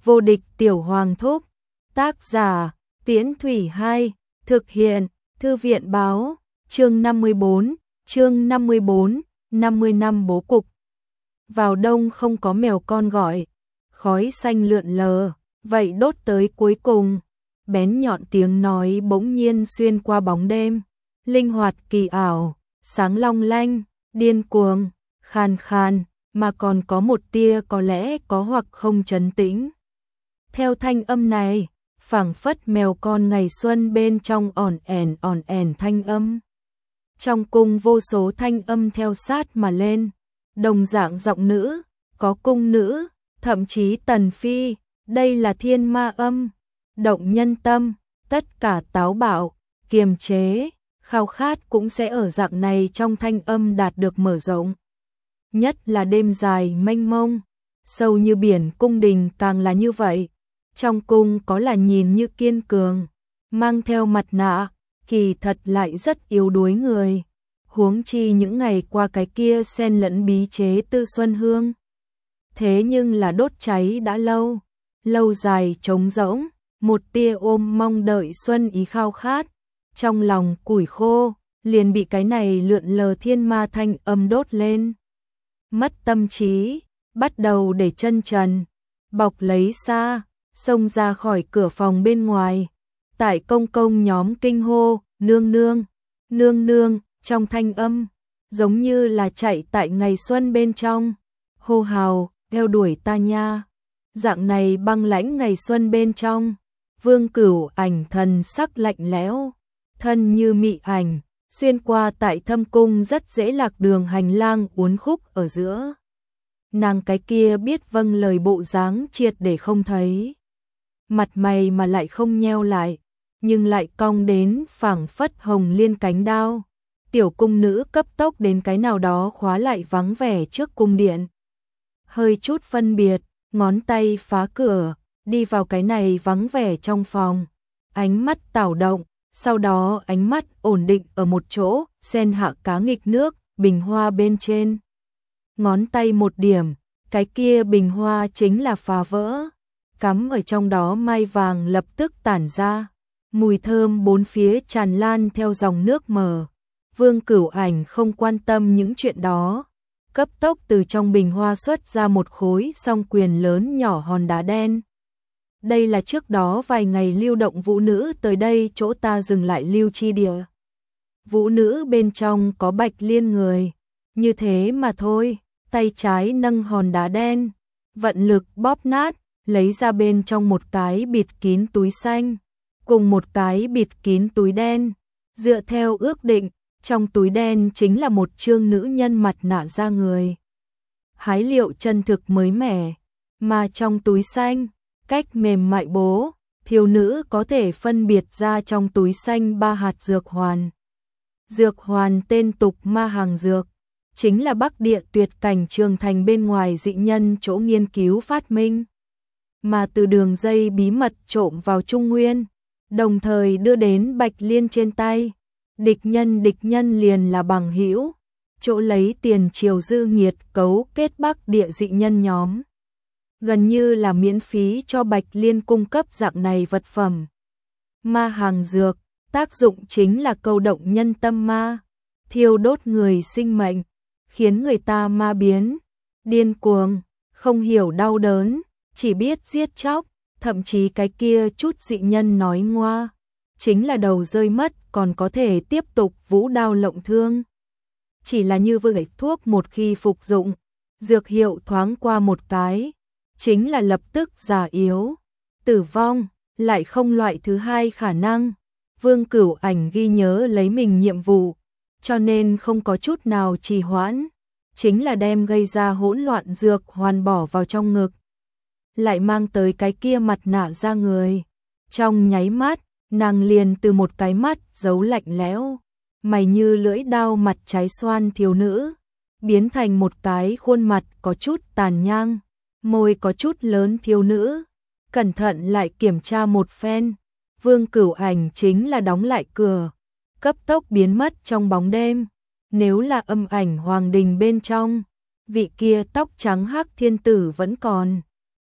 Vô địch tiểu hoàng thúc. Tác giả, Tiễn Thủy 2, thực hiện, Thư viện báo, chương 54, 50 năm bố cục. Vào đông không có mèo con gọi, khói xanh lượn lờ, vậy đốt tới cuối cùng. Bén nhọn tiếng nói bỗng nhiên xuyên qua bóng đêm, linh hoạt kỳ ảo, sáng long lanh, điên cuồng, khàn khàn, mà còn có một tia có lẽ có hoặc không trấn tĩnh. Theo thanh âm này, phảng phất mèo con ngày xuân bên trong ỏn ẻn thanh âm. Trong cung vô số thanh âm theo sát mà lên, đồng dạng giọng nữ, có cung nữ, thậm chí tần phi, đây là thiên ma âm, động nhân tâm, tất cả táo bạo, kiềm chế, khao khát cũng sẽ ở dạng này trong thanh âm đạt được mở rộng. Nhất là đêm dài mênh mông, sâu như biển cung đình càng là như vậy. Trong cung có là nhìn như kiên cường, mang theo mặt nạ, kỳ thật lại rất yếu đuối người. Huống chi những ngày qua cái kia xen lẫn bí chế Tư Xuân Hương. Thế nhưng là đốt cháy đã lâu, lâu dài trống rỗng, một tia ôm mong đợi xuân ý khao khát. Trong lòng củi khô, liền bị cái này lượn lờ thiên ma thanh âm đốt lên. Mất tâm trí, bắt đầu để chân trần, bọc lấy xa, xông ra khỏi cửa phòng bên ngoài. Tại công nhóm kinh hô, nương nương, trong thanh âm, giống như là chạy tại ngày xuân bên trong. Hô hào, theo đuổi ta nha. Dạng này băng lãnh ngày xuân bên trong, Vương Cửu Ảnh thần sắc lạnh lẽo, thân như mị ảnh, xuyên qua tại thâm cung rất dễ lạc đường hành lang uốn khúc ở giữa. Nàng cái kia biết vâng lời bộ dáng triệt để không thấy. Mặt mày mà lại không nheo lại, nhưng lại cong đến phảng phất hồng liên cánh đao. Tiểu cung nữ cấp tốc đến cái nào đó khóa lại vắng vẻ trước cung điện. Hơi chút phân biệt, ngón tay phá cửa, đi vào cái này vắng vẻ trong phòng. Ánh mắt tảo động, sau đó ánh mắt ổn định ở một chỗ, sen hạ cá nghịch nước, bình hoa bên trên. Ngón tay một điểm, cái kia bình hoa chính là phá vỡ. Cắm ở trong đó mai vàng lập tức tản ra, mùi thơm bốn phía tràn lan theo dòng nước mờ. Vương Cửu Ảnh không quan tâm những chuyện đó, cấp tốc từ trong bình hoa xuất ra một khối song quyền lớn nhỏ hòn đá đen. Đây là trước đó vài ngày lưu động vũ nữ tới đây chỗ ta dừng lại lưu chi địa. Vũ nữ bên trong có Bạch Liên người, như thế mà thôi. Tay trái nâng hòn đá đen, vận lực bóp nát, lấy ra bên trong một cái bịt kín túi xanh, cùng một cái bịt kín túi đen. Dựa theo ước định, trong túi đen chính là một trương nữ nhân mặt nạ da người. Hái liệu chân thực mới mẻ, mà trong túi xanh, cách mềm mại bố, thiếu nữ có thể phân biệt ra trong túi xanh 3 hạt dược hoàn. Dược hoàn tên tục ma hàng dược, chính là Bắc Địa tuyệt cảnh trường thành bên ngoài dị nhân chỗ nghiên cứu phát minh, mà từ đường dây bí mật trộm vào Trung Nguyên, đồng thời đưa đến Bạch Liên trên tay. Địch nhân liền là bằng hữu, chỗ lấy tiền triều dư nghiệt cấu kết Bắc Địa dị nhân nhóm. Gần như là miễn phí cho Bạch Liên cung cấp dạng này vật phẩm. Ma hàng dược, tác dụng chính là câu động nhân tâm ma, thiêu đốt người sinh mệnh, khiến người ta ma biến, điên cuồng, không hiểu đau đớn, chỉ biết giết chóc, thậm chí cái kia chút dị nhân nói ngoa, chính là đầu rơi mất còn có thể tiếp tục vũ đao lộng thương. Chỉ là như vậy thuốc một khi phục dụng, dược hiệu thoáng qua một cái, chính là lập tức già yếu, tử vong, lại không loại thứ hai khả năng. Vương Cửu Ảnh ghi nhớ lấy mình nhiệm vụ, cho nên không có chút nào trì hoãn, chính là đem gây ra hỗn loạn dược hoàn bỏ vào trong ngực, lại mang tới cái kia mặt nạ da người. Trong nháy mắt, nàng liền từ một cái mắt giấu lạnh lẽo, mày như lưỡi dao mặt trái xoan thiếu nữ, biến thành một cái khuôn mặt có chút tàn nhang, môi có chút lớn thiếu nữ. Cẩn thận lại kiểm tra một phen, Vương Cửu Ảnh chính là đóng lại cửa, cấp tốc biến mất trong bóng đêm. Nếu là âm ảnh hoàng đình bên trong, vị kia tóc trắng hắc thiên tử vẫn còn.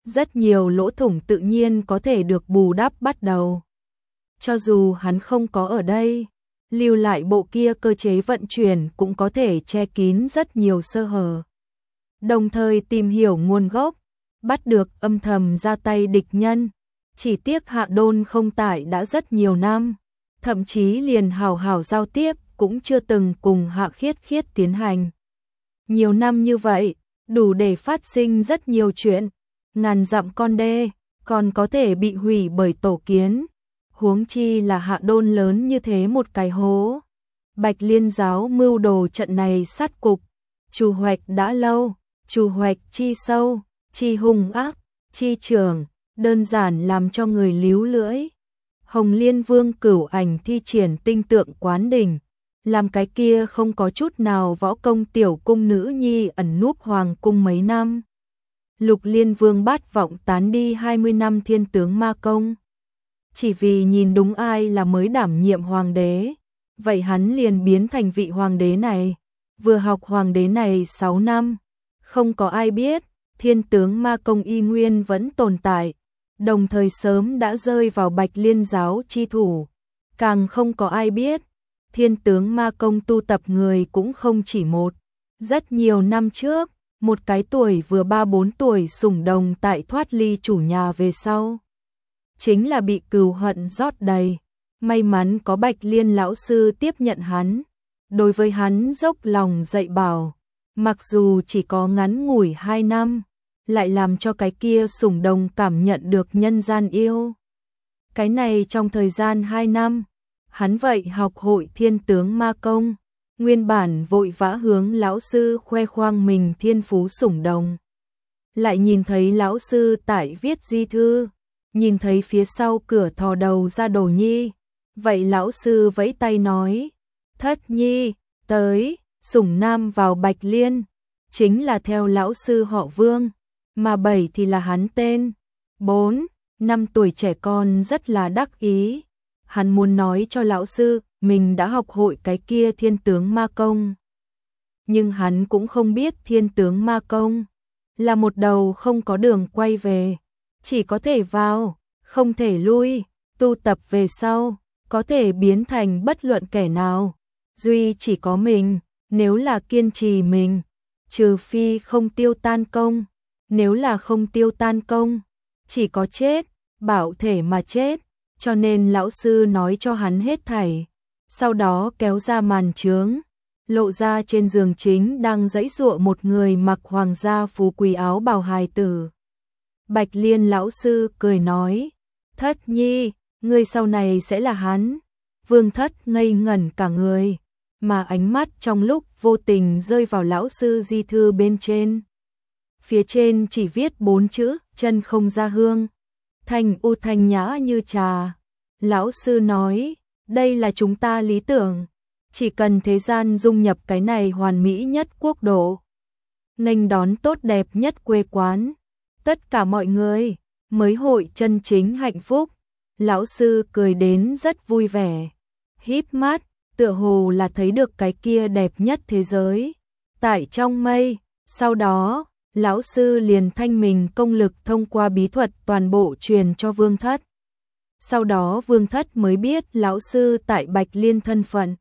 rất nhiều lỗ thủng tự nhiên có thể được bù đắp bắt đầu. Cho dù hắn không có ở đây, lưu lại bộ kia cơ chế vận chuyển cũng có thể che kín rất nhiều sơ hở. Đồng thời tìm hiểu nguồn gốc, bắt được âm thầm ra tay địch nhân. Chỉ tiếc Hạ Đôn không tại đã rất nhiều năm, thậm chí liền hào hào giao tiếp cũng chưa từng cùng Hạ Khiết Khiết tiến hành. Nhiều năm như vậy, đủ để phát sinh rất nhiều chuyện, ngàn dặm con đê, còn có thể bị hủy bởi tổ kiến. Huống chi là Hạ Đôn lớn như thế một cái hố. Bạch Liên giáo mưu đồ trận này sát cục, trù hoạch đã lâu, trù hoạch chi sâu, chi hung ác, chi trường, đơn giản làm cho người líu lưỡi. Hồng Liên Vương Cửu Ảnh thi triển tinh tượng quán đỉnh, làm cái kia không có chút nào võ công tiểu cung nữ nhi ẩn núp hoàng cung mấy năm. Lục Liên Vương bát vọng tán đi 20 năm thiên tướng ma công. Chỉ vì nhìn đúng ai là mới đảm nhiệm hoàng đế, vậy hắn liền biến thành vị hoàng đế này. Vừa học hoàng đế này 6 năm, không có ai biết, thiên tướng ma công y nguyên vẫn tồn tại, đồng thời sớm đã rơi vào Bạch Liên giáo chi thủ. Càng không có ai biết, thiên tướng ma công tu tập người cũng không chỉ một. Rất nhiều năm trước, một cái tuổi vừa 3-4 tuổi sủng đồng tại thoát ly chủ nhà về sau. Chính là bị cừu hận rót đầy. May mắn có Bạch Liên lão sư tiếp nhận hắn. Đối với hắn dốc lòng dạy bảo. Mặc dù chỉ có ngắn ngủi 2 năm, lại làm cho cái kia sủng đồng cảm nhận được nhân gian yêu. Cái này trong thời gian 2 năm, hắn vậy học hội thiên tướng ma công. Nguyên bản vội vã hướng lão sư khoe khoang mình thiên phú sủng đồng. Lại nhìn thấy lão sư tại viết di thư, nhìn thấy phía sau cửa thò đầu ra Đồ Nhi. Vậy lão sư vẫy tay nói, Thất Nhi, tới, sủng nam vào Bạch Liên. Chính là theo lão sư họ Vương, mà 7 thì là hắn tên. 4, 5 tuổi trẻ con rất là đắc ý. Hắn muốn nói cho lão sư, mình đã học hội cái kia thiên tướng ma công. Nhưng hắn cũng không biết thiên tướng ma công là một đầu không có đường quay về, chỉ có thể vào, không thể lui, tu tập về sau, có thể biến thành bất luận kẻ nào. Duy chỉ có mình, nếu là kiên trì mình, trừ phi không tiêu tan công, nếu là không tiêu tan công, chỉ có chết, bảo thể mà chết. Cho nên lão sư nói cho hắn hết thảy, sau đó kéo ra màn chướng, lộ ra trên giường chính đang giãy giụa một người mặc hoàng gia phú quý áo bào hài tử. Bạch Liên lão sư cười nói, Thất Nhi, ngươi sau này sẽ là hắn. Vương Thất ngây ngẩn cả người, mà ánh mắt trong lúc vô tình rơi vào lão sư di thư bên trên. Phía trên chỉ viết 4 chữ, chân không ra hương. Thanh u thanh nhã như trà. Lão sư nói, đây là chúng ta lý tưởng, chỉ cần thế gian dung nhập cái này hoàn mỹ nhất quốc độ, nghênh đón tốt đẹp nhất quê quán, tất cả mọi người mới hội chân chính hạnh phúc. Lão sư cười đến rất vui vẻ, híp mắt, tựa hồ là thấy được cái kia đẹp nhất thế giới tại trong mây. Sau đó, lão sư liền thanh mình công lực thông qua bí thuật toàn bộ truyền cho Vương Thất. Sau đó Vương Thất mới biết lão sư tại Bạch Liên thân phận.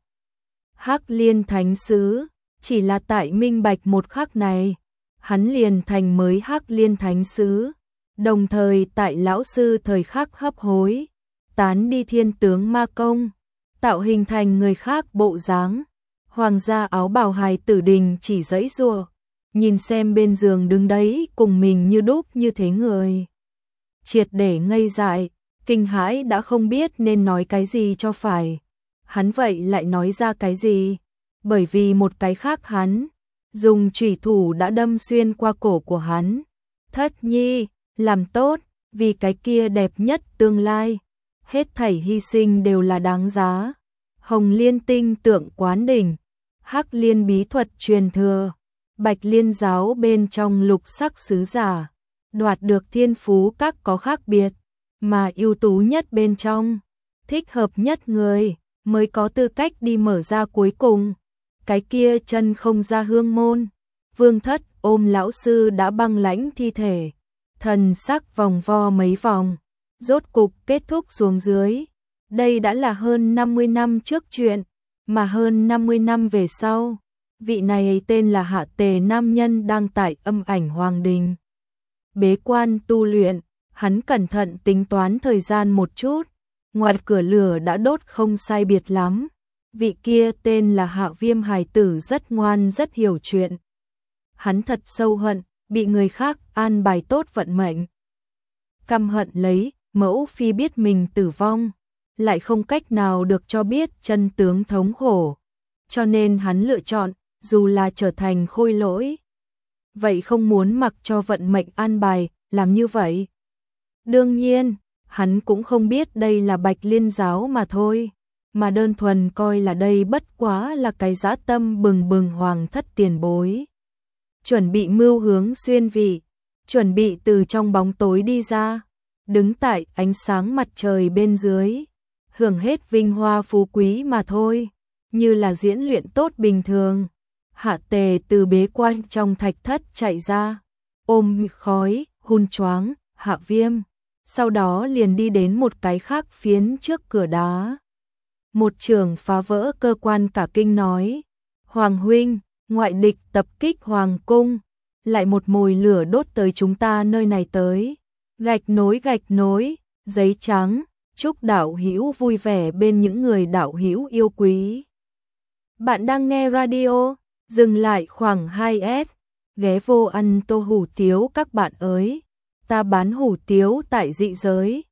Hắc Liên Thánh Sứ, chỉ là tại minh bạch một khắc này, hắn liền thành mới Hắc Liên Thánh Sứ. Đồng thời tại lão sư thời khắc hấp hối, tán đi thiên tướng ma công, tạo hình thành người khác bộ dáng. Hoàng gia áo bào hài tử đình chỉ giãy giụa, nhìn xem bên giường đứng đấy cùng mình như đúc như thế người. Triệt để ngây dại, kinh hãi đã không biết nên nói cái gì cho phải. Hắn vậy lại nói ra cái gì? Bởi vì một cái khác hắn, dùng chủy thủ đã đâm xuyên qua cổ của hắn. Thất Nhi, làm tốt, vì cái kia đẹp nhất tương lai. Hết thảy hy sinh đều là đáng giá. Hồng Liên tinh tượng quán đỉnh, Hắc Liên bí thuật truyền thừa, Bạch Liên giáo bên trong lục sắc sứ giả, đoạt được thiên phú các có khác biệt, mà ưu tú nhất bên trong, thích hợp nhất người, mới có tư cách đi mở ra cuối cùng. Cái kia chân không ra hương môn. Vương Thất ôm lão sư đã băng lãnh thi thể, Thần sắc vòng vo mấy vòng, rốt cục kết thúc xuống dưới. Đây đã là hơn 50 năm trước chuyện, mà hơn 50 năm về sau, vị này tên là Hạ Tề nam nhân đang tại Âm Ảnh Hoàng Đình. Bế quan tu luyện, hắn cẩn thận tính toán thời gian một chút, ngoài cửa lửa đã đốt không sai biệt lắm. Vị kia tên là Hạ Viêm hài tử rất ngoan rất hiểu chuyện. Hắn thật sâu hận, bị người khác an bài tốt vận mệnh. Căm hận lấy, mẫu phi biết mình tử vong, lại không cách nào được cho biết chân tướng thống khổ. Cho nên hắn lựa chọn, dù là trở thành khôi lỗi, vậy không muốn mặc cho vận mệnh an bài, làm như vậy. Đương nhiên, hắn cũng không biết đây là Bạch Liên giáo mà thôi, mà đơn thuần coi là đây bất quá là cái dã tâm bừng bừng hoàng thất tiền bối. Chuẩn bị mưu hướng xuyên vị, chuẩn bị từ trong bóng tối đi ra, đứng tại ánh sáng mặt trời bên dưới, hưởng hết vinh hoa phú quý mà thôi, như là diễn luyện tốt bình thường. Hạ Tề từ bế quan trong thạch thất chạy ra, ôm khói, hun choáng, Hạ Viêm, sau đó liền đi đến một cái khác phiến trước cửa đá. Một trưởng phá vỡ cơ quan cả kinh nói, Hoàng huynh, ngoại địch tập kích Hoàng cung, lại một mồi lửa đốt tới chúng ta nơi này tới. Gạch nối, giấy trắng, chúc đạo hữu vui vẻ bên những người đạo hữu yêu quý. Bạn đang nghe radio, dừng lại khoảng 2S, ghé vô ăn tô hủ tiếu các bạn ơi. Ta bán hủ tiếu tại dị giới,